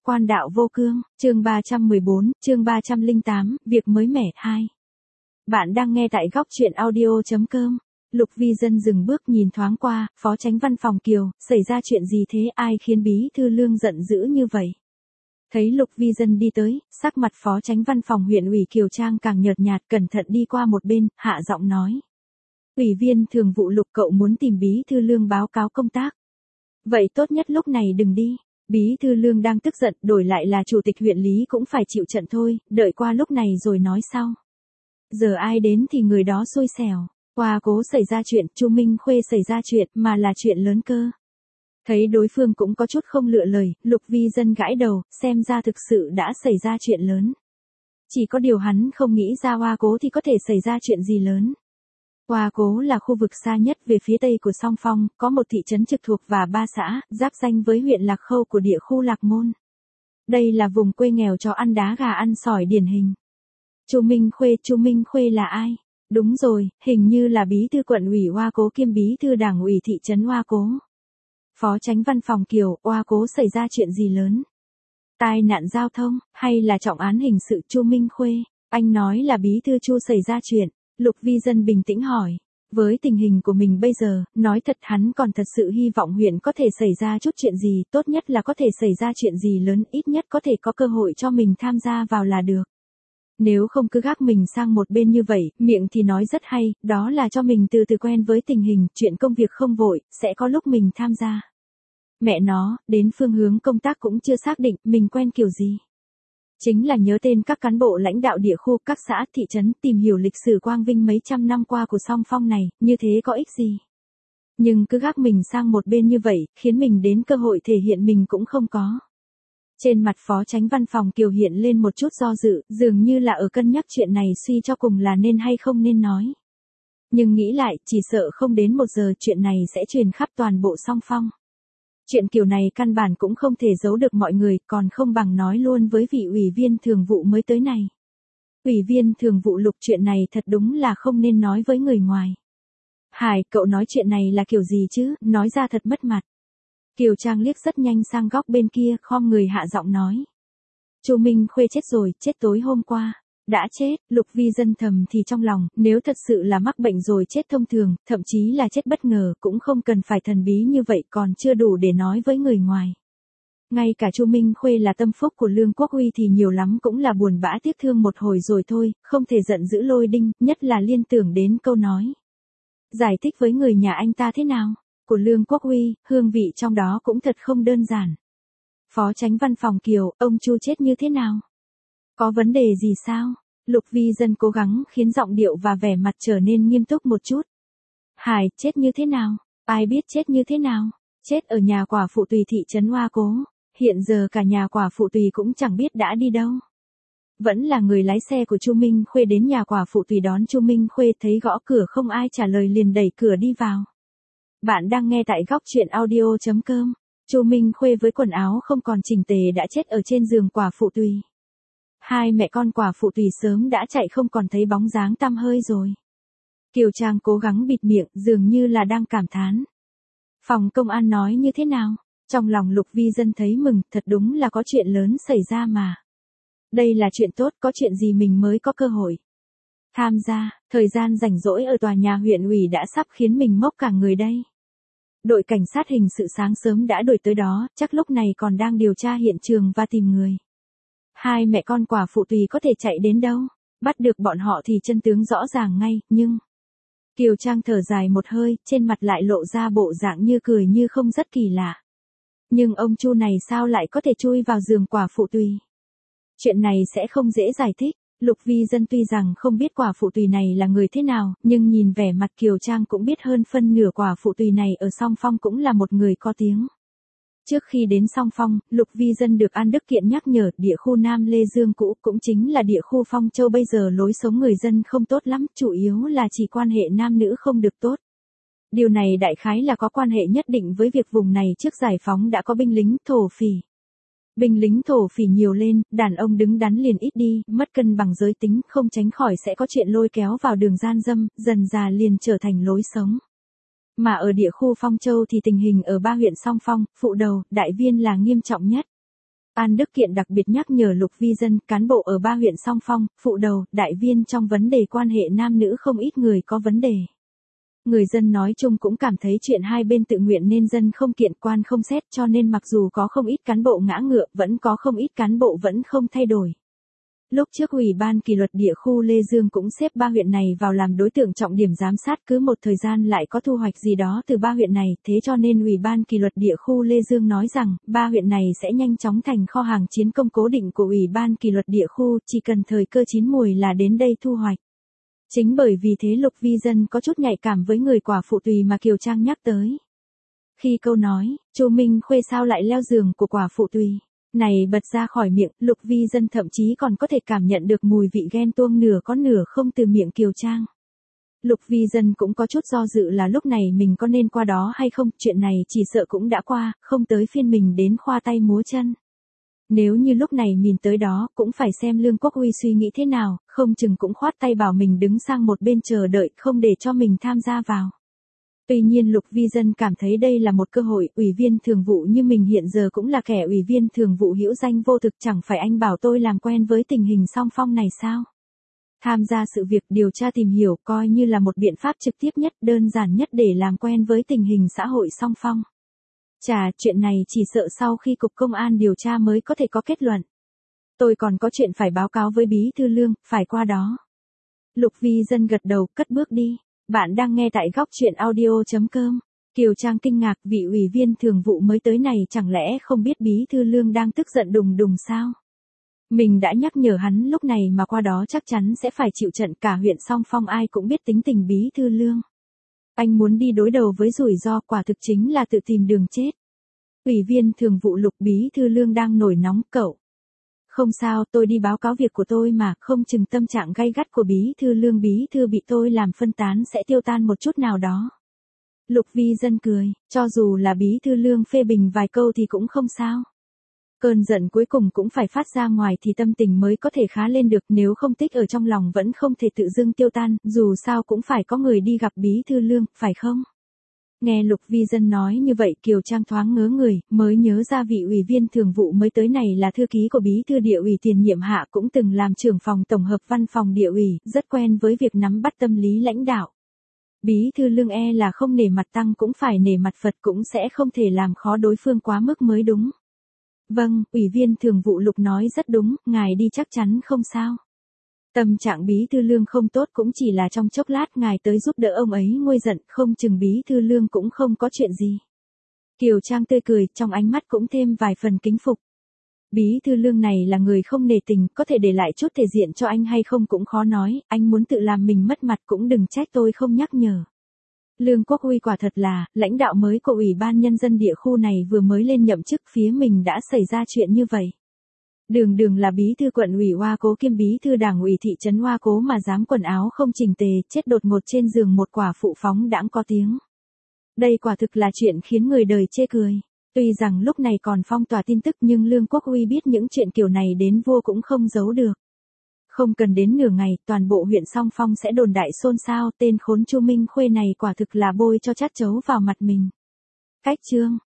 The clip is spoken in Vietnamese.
Quan đạo vô cương, chương 314, chương 308, việc mới mẻ 2. Bạn đang nghe tại góc truyện audio.com. Lục Vi Dân dừng bước nhìn thoáng qua, Phó Chánh Văn phòng Kiều, xảy ra chuyện gì thế, ai khiến Bí thư Lương giận dữ như vậy? Thấy Lục Vi Dân đi tới, sắc mặt Phó Chánh Văn phòng huyện ủy Kiều Trang càng nhợt nhạt, cẩn thận đi qua một bên, hạ giọng nói. Ủy viên thường vụ Lục, cậu muốn tìm Bí thư Lương báo cáo công tác. Vậy tốt nhất lúc này đừng đi. Bí thư Lương đang tức giận, đổi lại là chủ tịch huyện lý cũng phải chịu trận thôi, đợi qua lúc này rồi nói sau. Giờ ai đến thì người đó xui xẻo. Qua cố xảy ra chuyện, Chu Minh Khuê xảy ra chuyện, mà là chuyện lớn cơ. Thấy đối phương cũng có chút không lựa lời, Lục Vi Dân gãi đầu, xem ra thực sự đã xảy ra chuyện lớn. Chỉ có điều hắn không nghĩ ra Hoa Cố thì có thể xảy ra chuyện gì lớn. Hoa Cố là khu vực xa nhất về phía tây của Song Phong, có một thị trấn trực thuộc và 3 xã, giáp ranh với huyện Lạc Khâu của địa khu Lạc Môn. Đây là vùng quê nghèo cho ăn đá gà ăn sỏi điển hình. Chu Minh Khuê là ai? Đúng rồi, hình như là bí thư quận ủy Hoa Cố kiêm bí thư đảng ủy thị trấn Hoa Cố. Phó Chánh Văn phòng Kiều, Hoa Cố xảy ra chuyện gì lớn? Tai nạn giao thông, hay là trọng án hình sự? Chu Minh Khuê, anh nói là bí thư Chu xảy ra chuyện. Lục Vi Dân bình tĩnh hỏi. Với tình hình của mình bây giờ, nói thật hắn còn thật sự hy vọng huyện có thể xảy ra chút chuyện gì, tốt nhất là có thể xảy ra chuyện gì lớn, ít nhất có thể có cơ hội cho mình tham gia vào là được. Nếu không cứ gác mình sang một bên như vậy, miệng thì nói rất hay, đó là cho mình từ từ quen với tình hình, chuyện công việc không vội, sẽ có lúc mình tham gia. Mẹ nó, đến phương hướng công tác cũng chưa xác định, mình quen kiểu gì. Chính là nhớ tên các cán bộ lãnh đạo địa khu, các xã, thị trấn, tìm hiểu lịch sử quang vinh mấy trăm năm qua của Song Phong này, như thế có ích gì. Nhưng cứ gác mình sang một bên như vậy, khiến mình đến cơ hội thể hiện mình cũng không có. Trên mặt Phó Chánh Văn phòng Kiều hiện lên một chút do dự, dường như là ở cân nhắc chuyện này suy cho cùng là nên hay không nên nói. Nhưng nghĩ lại, chỉ sợ không đến 1 giờ chuyện này sẽ truyền khắp toàn bộ Song Phong. Chuyện kiểu này căn bản cũng không thể giấu được mọi người, còn không bằng nói luôn với vị ủy viên thường vụ mới tới này. Ủy viên thường vụ Lục, chuyện này thật đúng là không nên nói với người ngoài. Hải, cậu nói chuyện này là kiểu gì chứ, nói ra thật mất mặt. Kiều Trang liếc rất nhanh sang góc bên kia, khom người hạ giọng nói. Chu Minh Khuê chết rồi, chết tối hôm qua. Đã chết, Lục Vi Dân thầm thì trong lòng, nếu thật sự là mắc bệnh rồi chết thông thường, thậm chí là chết bất ngờ, cũng không cần phải thần bí như vậy, còn chưa đủ để nói với người ngoài. Ngay cả Chu Minh Khuê là tâm phúc của Lương Quốc Uy thì nhiều lắm cũng là buồn bã tiếc thương một hồi rồi thôi, không thể giận dữ lôi đinh, nhất là liên tưởng đến câu nói. Giải thích với người nhà anh ta thế nào? Của Lương Quốc Uy, hương vị trong đó cũng thật không đơn giản. Phó Chánh Văn phòng Kiều, ông Chu chết như thế nào? Có vấn đề gì sao? Lục Vi Dân cố gắng khiến giọng điệu và vẻ mặt trở nên nghiêm túc một chút. Hải, chết như thế nào? Ai biết chết như thế nào? Chết ở nhà quả phụ Tùy thị trấn Hoa Cố. Hiện giờ cả nhà quả phụ Tùy cũng chẳng biết đã đi đâu. Vẫn là người lái xe của Chu Minh Khuê đến nhà quả phụ Tùy đón Chu Minh Khuê, thấy gõ cửa không ai trả lời liền đẩy cửa đi vào. Bạn đang nghe tại góc truyện audio.com. Chu Minh Khuê với quần áo không còn chỉnh tề đã chết ở trên giường quả phụ Tùy. Hai mẹ con quả phụ Tùy sớm đã chạy không còn thấy bóng dáng tăm hơi rồi. Kiều Trang cố gắng bịt miệng, dường như là đang cảm thán. Phòng công an nói như thế nào? Trong lòng Lục Vi Dân thấy mừng, thật đúng là có chuyện lớn xảy ra mà. Đây là chuyện tốt, có chuyện gì mình mới có cơ hội tham gia. Thời gian rảnh rỗi ở tòa nhà huyện ủy đã sắp khiến mình mốc cả người đây. Đội cảnh sát hình sự sáng sớm đã đuổi tới đó, chắc lúc này còn đang điều tra hiện trường và tìm người. Hai mẹ con quả phụ Tùy có thể chạy đến đâu? Bắt được bọn họ thì chân tướng rõ ràng ngay, nhưng... Kiều Trang thở dài một hơi, trên mặt lại lộ ra bộ dạng như cười như không, rất kỳ lạ. Nhưng ông Chu này sao lại có thể chui vào giường quả phụ Tùy? Chuyện này sẽ không dễ giải thích. Lục Vi Dân tuy rằng không biết quả phụ Tùy này là người thế nào, nhưng nhìn vẻ mặt Kiều Trang cũng biết hơn phân nửa quả phụ Tùy này ở Song Phong cũng là một người có tiếng. Trước khi đến Song Phong, Lục Vi Dân được An Đức Kiện nhắc nhở, địa khu Nam Lê Dương cũ cũng chính là địa khu Phong Châu bây giờ lối sống người dân không tốt lắm, chủ yếu là chỉ quan hệ nam nữ không được tốt. Điều này đại khái là có quan hệ nhất định với việc vùng này trước giải phóng đã có binh lính thổ phỉ. Binh lính thổ phỉ nhiều lên, đàn ông đứng đắn liền ít đi, mất cân bằng giới tính, không tránh khỏi sẽ có chuyện lôi kéo vào đường gian dâm, dần dà liền trở thành lối sống. Mà ở địa khu Phong Châu thì tình hình ở 3 huyện Song Phong, Phụ Đầu, Đại Viên là nghiêm trọng nhất. An Đức Kiện đặc biệt nhắc nhở Lục Vi Dân, cán bộ ở 3 huyện Song Phong, Phụ Đầu, Đại Viên trong vấn đề quan hệ nam nữ không ít người có vấn đề. Người dân nói chung cũng cảm thấy chuyện hai bên tự nguyện nên dân không kiện quan không xét, cho nên mặc dù có không ít cán bộ ngã ngựa, vẫn có không ít cán bộ vẫn không thay đổi. Lúc trước Ủy ban kỷ luật địa khu Lê Dương cũng xếp 3 huyện này vào làm đối tượng trọng điểm giám sát, cứ một thời gian lại có thu hoạch gì đó từ 3 huyện này, thế cho nên Ủy ban kỷ luật địa khu Lê Dương nói rằng, 3 huyện này sẽ nhanh chóng thành kho hàng chiến công cố định của Ủy ban kỷ luật địa khu, chỉ cần thời cơ chín mùi là đến đây thu hoạch. Chính bởi vì thế Lục Vi Dân có chút nhạy cảm với người quả phụ Tùy mà Kiều Trang nhắc tới. Khi câu nói, Chu Minh Khuê sao lại leo giường của quả phụ Tùy này bật ra khỏi miệng, Lục Vi Dân thậm chí còn có thể cảm nhận được mùi vị ghen tuông nửa có nửa không từ miệng Kiều Trang. Lục Vi Dân cũng có chút do dự là lúc này mình có nên qua đó hay không, chuyện này chỉ sợ cũng đã qua, không tới phiên mình đến khoa tay múa chân. Nếu như lúc này mình tới đó, cũng phải xem Lương Quốc Uy suy nghĩ thế nào, không chừng cũng khoát tay bảo mình đứng sang một bên chờ đợi, không để cho mình tham gia vào. Tuy nhiên Lục Vi Dân cảm thấy đây là một cơ hội, ủy viên thường vụ như mình hiện giờ cũng là kẻ ủy viên thường vụ hữu danh vô thực, chẳng phải anh bảo tôi làm quen với tình hình Song Phong này sao? Tham gia sự việc điều tra tìm hiểu coi như là một biện pháp trực tiếp nhất, đơn giản nhất để làm quen với tình hình xã hội Song Phong. Chà, chuyện này chỉ sợ sau khi Cục Công an điều tra mới có thể có kết luận. Tôi còn có chuyện phải báo cáo với Bí Thư Lương, phải qua đó. Lục Vi Dân gật đầu, cất bước đi. Bạn đang nghe tại góc truyện audio.com. Kiều Trang kinh ngạc, vị ủy viên thường vụ mới tới này chẳng lẽ không biết Bí Thư Lương đang tức giận đùng đùng sao? Mình đã nhắc nhở hắn lúc này mà qua đó chắc chắn sẽ phải chịu trận, cả huyện Song Phong ai cũng biết tính tình Bí Thư Lương. Anh muốn đi đối đầu với rủi ro, quả thực chính là tự tìm đường chết. Ủy viên thường vụ Lục, Bí Thư Lương đang nổi nóng, cậu. Không sao, tôi đi báo cáo việc của tôi mà, không chừng tâm trạng gay gắt của Bí Thư Lương Bí Thư bị tôi làm phân tán sẽ tiêu tan một chút nào đó. Lục Vi Dân cười, cho dù là Bí Thư Lương phê bình vài câu thì cũng không sao. Cơn giận cuối cùng cũng phải phát ra ngoài thì tâm tình mới có thể khá lên được, nếu không tích ở trong lòng vẫn không thể tự dưng tiêu tan, dù sao cũng phải có người đi gặp Bí Thư Lương, phải không? Nghe Lục Vi Dân nói như vậy Kiều Trang thoáng ngớ người, mới nhớ ra vị ủy viên thường vụ mới tới này là thư ký của Bí Thư Địa ủy tiền nhiệm Hạ, cũng từng làm trưởng phòng tổng hợp văn phòng Địa ủy, rất quen với việc nắm bắt tâm lý lãnh đạo. Bí Thư Lương là không nể mặt Tăng cũng phải nể mặt Phật, cũng sẽ không thể làm khó đối phương quá mức mới đúng. Vâng, ủy viên thường vụ Lục nói rất đúng, ngài đi chắc chắn không sao. Tâm trạng Bí Thư Lương không tốt cũng chỉ là trong chốc lát, ngài tới giúp đỡ ông ấy nguôi giận, không chừng Bí Thư Lương cũng không có chuyện gì. Kiều Trang tươi cười, trong ánh mắt cũng thêm vài phần kính phục. Bí Thư Lương này là người không nể tình, có thể để lại chút thể diện cho anh hay không cũng khó nói, anh muốn tự làm mình mất mặt cũng đừng trách tôi không nhắc nhở. Lương Quốc Uy quả thật là, lãnh đạo mới của Ủy ban Nhân dân địa khu này vừa mới lên nhậm chức, phía mình đã xảy ra chuyện như vậy. Đường đường là bí thư quận ủy Hoa Cố kiêm bí thư đảng ủy thị trấn Hoa Cố mà dám quần áo không chỉnh tề, chết đột ngột trên giường một quả phụ phóng đãng có tiếng. Đây quả thực là chuyện khiến người đời chê cười. Tuy rằng lúc này còn phong tỏa tin tức nhưng Lương Quốc Uy biết những chuyện kiểu này đến vua cũng không giấu được. Không cần đến nửa ngày, toàn bộ huyện Song Phong sẽ đồn đại xôn xao, tên khốn Chu Minh Khuê này quả thực là bôi cho chát chấu vào mặt mình. Cách chương